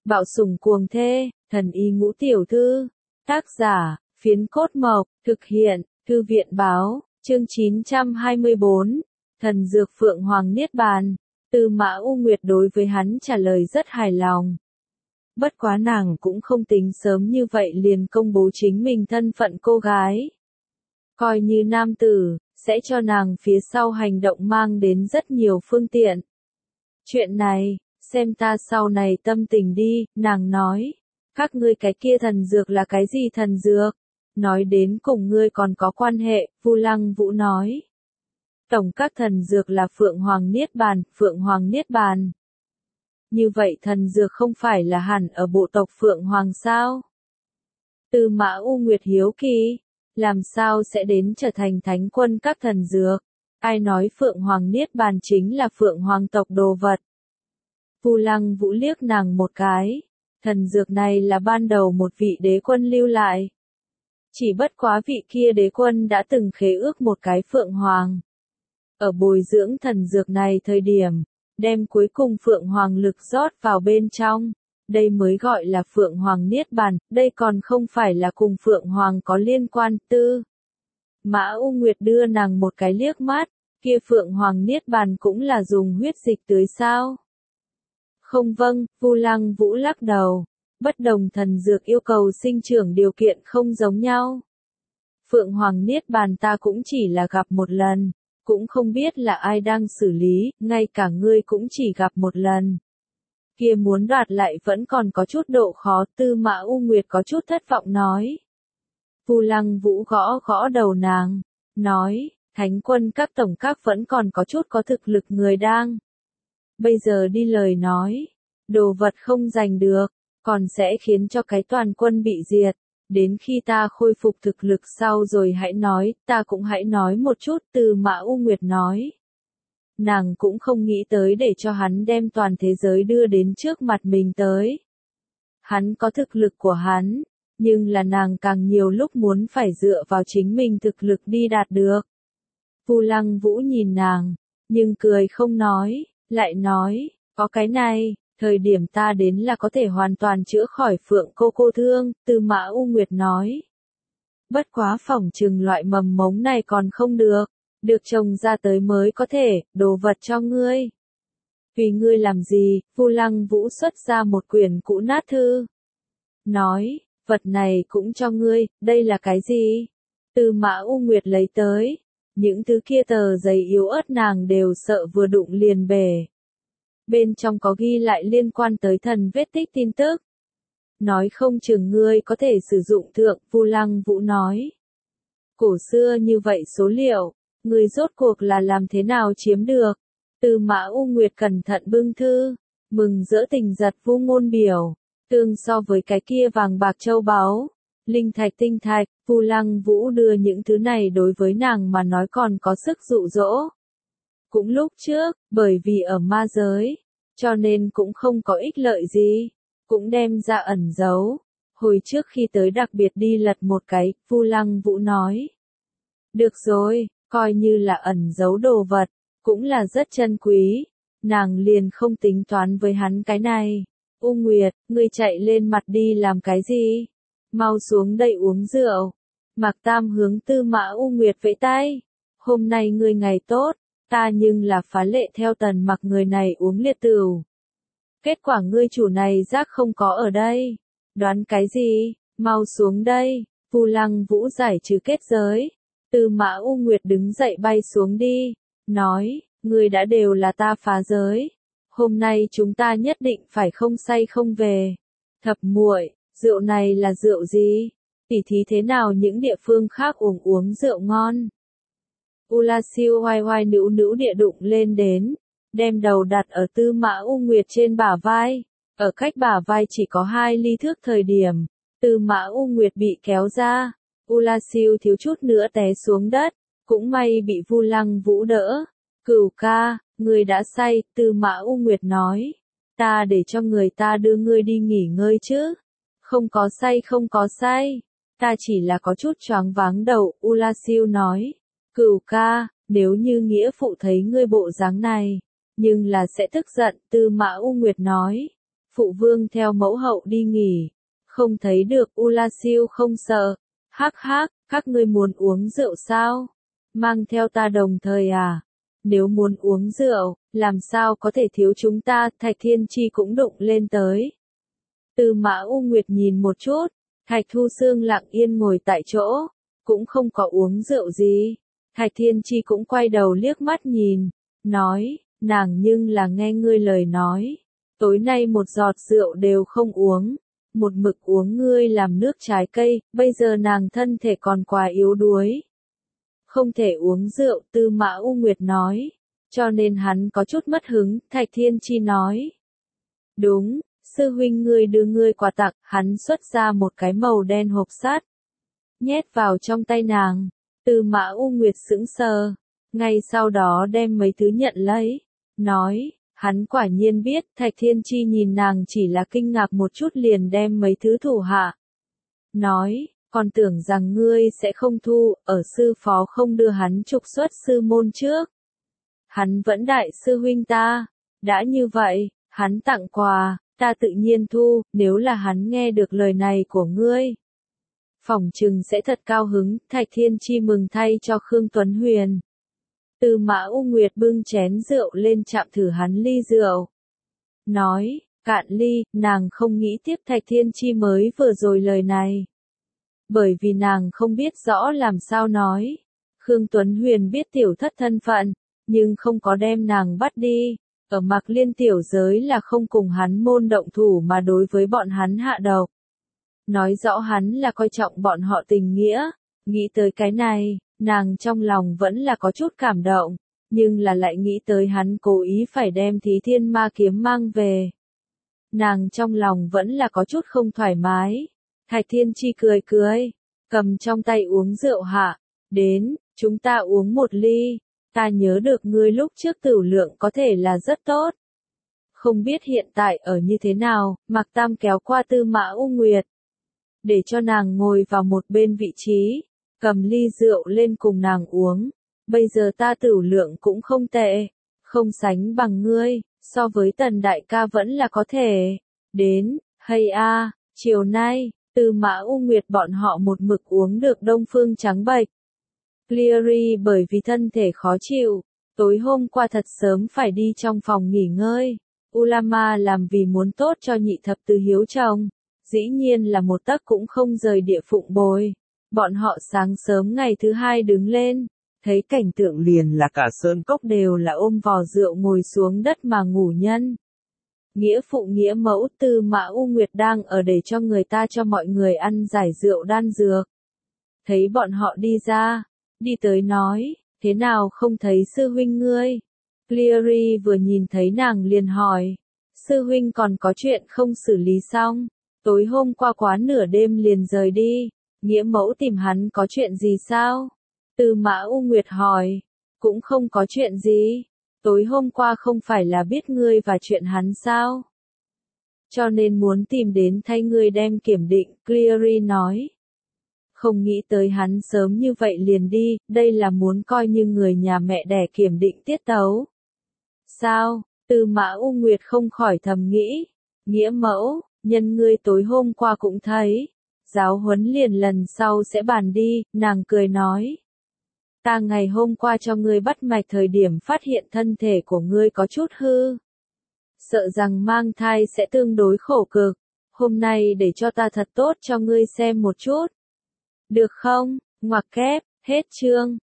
Bạo sủng cuồng thê, thần y ngũ tiểu thư. Tác giả, Phiến Cốt Mộc, thực hiện, Thư viện báo, chương 924, thần dược Phượng Hoàng Niết Bàn. Tư Mã U Nguyệt đối với hắn trả lời rất hài lòng. Bất quá nàng cũng không tính sớm như vậy liền công bố chính mình thân phận cô gái. Coi như nam tử, sẽ cho nàng phía sau hành động mang đến rất nhiều phương tiện. Chuyện này, xem ta sau này tâm tình đi, nàng nói. Các ngươi cái kia thần dược là cái gì thần dược? Nói đến cùng ngươi còn có quan hệ, Vu Lăng Vũ nói. Tổng các thần dược là Phượng Hoàng Niết Bàn, Phượng Hoàng Niết Bàn. Như vậy thần dược không phải là hẳn ở bộ tộc Phượng Hoàng sao? Tư Mã U Nguyệt hiếu kỳ, làm sao sẽ đến trở thành thánh quân các thần dược? Ai nói Phượng Hoàng Niết Bàn chính là Phượng Hoàng tộc đồ vật? Vu Lăng Vũ liếc nàng một cái, thần dược này là ban đầu một vị đế quân lưu lại. Chỉ bất quá vị kia đế quân đã từng khế ước một cái Phượng Hoàng. Ở bồi dưỡng thần dược này thời điểm, đem cuối cùng Phượng Hoàng lực rót vào bên trong. Đây mới gọi là Phượng Hoàng Niết Bàn, đây còn không phải là cùng Phượng Hoàng có liên quan. Tư Mã U Nguyệt đưa nàng một cái liếc mắt, kia Phượng Hoàng Niết Bàn cũng là dùng huyết dịch tưới sao? Không vâng, Vu Lăng Vũ lắc đầu. Bất đồng thần dược yêu cầu sinh trưởng điều kiện không giống nhau. Phượng Hoàng Niết Bàn ta cũng chỉ là gặp một lần, cũng không biết là ai đang xử lý, ngay cả ngươi cũng chỉ gặp một lần. Kia muốn đoạt lại vẫn còn có chút độ khó, Tư Mã U Nguyệt có chút thất vọng nói. Vu Lăng Vũ gõ gõ đầu nàng, nói, thánh quân các tổng các vẫn còn có chút có thực lực người đang. Bây giờ đi lời nói, đồ vật không giành được, còn sẽ khiến cho cái toàn quân bị diệt. Đến khi ta khôi phục thực lực sau rồi hãy nói, ta cũng hãy nói một chút. Tư Mã U Nguyệt nói. Nàng cũng không nghĩ tới để cho hắn đem toàn thế giới đưa đến trước mặt mình tới. Hắn có thực lực của hắn, nhưng là nàng càng nhiều lúc muốn phải dựa vào chính mình thực lực đi đạt được. Vu Lăng Vũ nhìn nàng, nhưng cười không nói, lại nói, có cái này. Thời điểm ta đến là có thể hoàn toàn chữa khỏi Phượng cô thương, Tư Mã U Nguyệt nói. Bất quá phỏng chừng loại mầm mống này còn không được trồng ra tới mới có thể, đồ vật cho ngươi. Vì ngươi làm gì, Vu Lăng Vũ xuất ra một quyển cũ nát thư. Nói, vật này cũng cho ngươi, đây là cái gì? Tư Mã U Nguyệt lấy tới. Những thứ kia tờ giấy yếu ớt nàng đều sợ vừa đụng liền bể. Bên trong có ghi lại liên quan tới thần vết tích tin tức. Nói không chừng ngươi có thể sử dụng thượng, Vu Lăng Vũ nói. Cổ xưa như vậy số liệu, ngươi rốt cuộc là làm thế nào chiếm được? Tư Mã U Nguyệt cẩn thận bưng thư, mừng rỡ tình giật Vu ngôn biểu, tương so với cái kia vàng bạc châu báu, linh thạch tinh thạch, Vu Lăng Vũ đưa những thứ này đối với nàng mà nói còn có sức dụ dỗ. Cũng lúc trước, bởi vì ở ma giới, cho nên cũng không có ích lợi gì, cũng đem ra ẩn giấu. Hồi trước khi tới đặc biệt đi lật một cái, Vu Lăng Vũ nói. Được rồi, coi như là ẩn giấu đồ vật, cũng là rất chân quý. Nàng liền không tính toán với hắn cái này. U Nguyệt, ngươi chạy lên mặt đi làm cái gì? Mau xuống đây uống rượu. Mạc Tam hướng Tư Mã U Nguyệt vẫy tay. Hôm nay ngươi ngày tốt. Ta nhưng là phá lệ theo Tần Mặc người này uống liệt tửu. Kết quả ngươi chủ này giác không có ở đây. Đoán cái gì? Mau xuống đây. Vu Lăng Vũ giải trừ kết giới. Tư Mã U Nguyệt đứng dậy bay xuống đi. Nói, ngươi đã đều là ta phá giới. Hôm nay chúng ta nhất định phải không say không về. Thập muội, rượu này là rượu gì? Tỉ thí thế nào những địa phương khác uống rượu ngon? Ula siêu hoai hoai nữu nữu địa đụng lên đến, đem đầu đặt ở Tư Mã U Nguyệt trên bả vai. Ở cách bả vai chỉ có 2 ly thước thời điểm, Tư Mã U Nguyệt bị kéo ra. Ula siêu thiếu chút nữa té xuống đất, cũng may bị Vu Lăng Vũ đỡ. Cửu ca, ngươi đã say, Tư Mã U Nguyệt nói. Ta để cho người ta đưa ngươi đi nghỉ ngơi chứ. Không có say. Ta chỉ là có chút choáng váng đầu, Ula siêu nói. Cửu ca, nếu như nghĩa phụ thấy ngươi bộ dáng này, nhưng là sẽ tức giận, Tư Mã U Nguyệt nói. phụ vương theo mẫu hậu đi nghỉ, không thấy được U La Siêu không sợ, hắc hắc, các ngươi muốn uống rượu sao? Mang theo ta đồng thời à? Nếu muốn uống rượu, làm sao có thể thiếu chúng ta, Thạch Thiên Chi cũng đụng lên tới. Tư Mã U Nguyệt nhìn một chút, Thạch Thu Xương lặng yên ngồi tại chỗ, cũng không có uống rượu gì. Thạch Thiên Chi cũng quay đầu liếc mắt nhìn, nói, nàng nhưng là nghe ngươi lời nói. Tối nay một giọt rượu đều không uống, một mực uống ngươi làm nước trái cây, bây giờ nàng thân thể còn quá yếu đuối. Không thể uống rượu, Tư Mã U Nguyệt nói, cho nên hắn có chút mất hứng, Thạch Thiên Chi nói. Đúng, sư huynh ngươi đưa ngươi quà tặng, hắn xuất ra một cái màu đen hộp sắt, nhét vào trong tay nàng. Tư Mã U Nguyệt sững sờ, ngay sau đó đem mấy thứ nhận lấy, nói, hắn quả nhiên biết. Thạch Thiên Chi nhìn nàng chỉ là kinh ngạc một chút liền đem mấy thứ thủ hạ. Nói, còn tưởng rằng ngươi sẽ không thu, ở sư phó không đưa hắn trục xuất sư môn trước. Hắn vẫn đại sư huynh ta, đã như vậy, hắn tặng quà, ta tự nhiên thu, nếu là hắn nghe được lời này của ngươi. Phỏng chừng sẽ thật cao hứng, Thạch Thiên Chi mừng thay cho Khương Tuấn Huyền. Tư Mã U Nguyệt bưng chén rượu lên chạm thử hắn ly rượu. Nói, cạn ly, nàng không nghĩ tiếp Thạch Thiên Chi mới vừa rồi lời này. Bởi vì nàng không biết rõ làm sao nói. Khương Tuấn Huyền biết tiểu thất thân phận, nhưng không có đem nàng bắt đi. Ở Mạc Liên tiểu giới là không cùng hắn môn động thủ mà đối với bọn hắn hạ độc. Nói rõ hắn là coi trọng bọn họ tình nghĩa. Nghĩ tới cái này, nàng trong lòng vẫn là có chút cảm động, nhưng là lại nghĩ tới hắn cố ý phải đem Thí Thiên Ma kiếm mang về. Nàng trong lòng vẫn là có chút không thoải mái. Thạch Thiên Chi cười cười, cầm trong tay uống rượu hạ, đến, chúng ta uống một ly, ta nhớ được ngươi lúc trước tửu lượng có thể là rất tốt. Không biết hiện tại ở như thế nào, Mạc Tam kéo qua Tư Mã U Nguyệt, để cho nàng ngồi vào một bên vị trí, cầm ly rượu lên cùng nàng uống. Bây giờ ta tửu lượng cũng không tệ, không sánh bằng ngươi, so với Tần đại ca vẫn là có thể. Đến, hay a, chiều nay, Tư Mã U Nguyệt bọn họ một mực uống được Đông Phương Trắng Bạch. Cleary bởi vì thân thể khó chịu, tối hôm qua thật sớm phải đi trong phòng nghỉ ngơi. Ulama làm vì muốn tốt cho nhị thập tứ hiếu chồng, dĩ nhiên là một tấc cũng không rời địa phụng bồi. Bọn họ sáng sớm ngày thứ hai đứng lên, thấy cảnh tượng liền là cả sơn cốc đều là ôm vò rượu ngồi xuống đất mà ngủ nhân. Nghĩa phụ nghĩa mẫu Tư Mã U Nguyệt đang ở để cho người ta cho mọi người ăn giải rượu đan dược. Thấy bọn họ đi ra, đi tới nói, thế nào không thấy sư huynh ngươi? Cleary vừa nhìn thấy nàng liền hỏi, sư huynh còn có chuyện không xử lý xong, tối hôm qua quá nửa đêm liền rời đi, nghĩa mẫu tìm hắn có chuyện gì sao? Tư Mã U Nguyệt hỏi, cũng không có chuyện gì, tối hôm qua không phải là biết ngươi và chuyện hắn sao? Cho nên muốn tìm đến thay ngươi đem kiểm định, Cleary nói. Không nghĩ tới hắn sớm như vậy liền đi, đây là muốn coi như người nhà mẹ đẻ kiểm định tiết tấu. Sao? Tư Mã U Nguyệt không khỏi thầm nghĩ. Nghĩa mẫu, nhân ngươi tối hôm qua cũng thấy. Giáo huấn liền lần sau sẽ bàn đi, nàng cười nói. Ta ngày hôm qua cho ngươi bắt mạch thời điểm phát hiện thân thể của ngươi có chút hư. Sợ rằng mang thai sẽ tương đối khổ cực. Hôm nay để cho ta thật tốt cho ngươi xem một chút. Được không? Ngoặc kép, hết chương.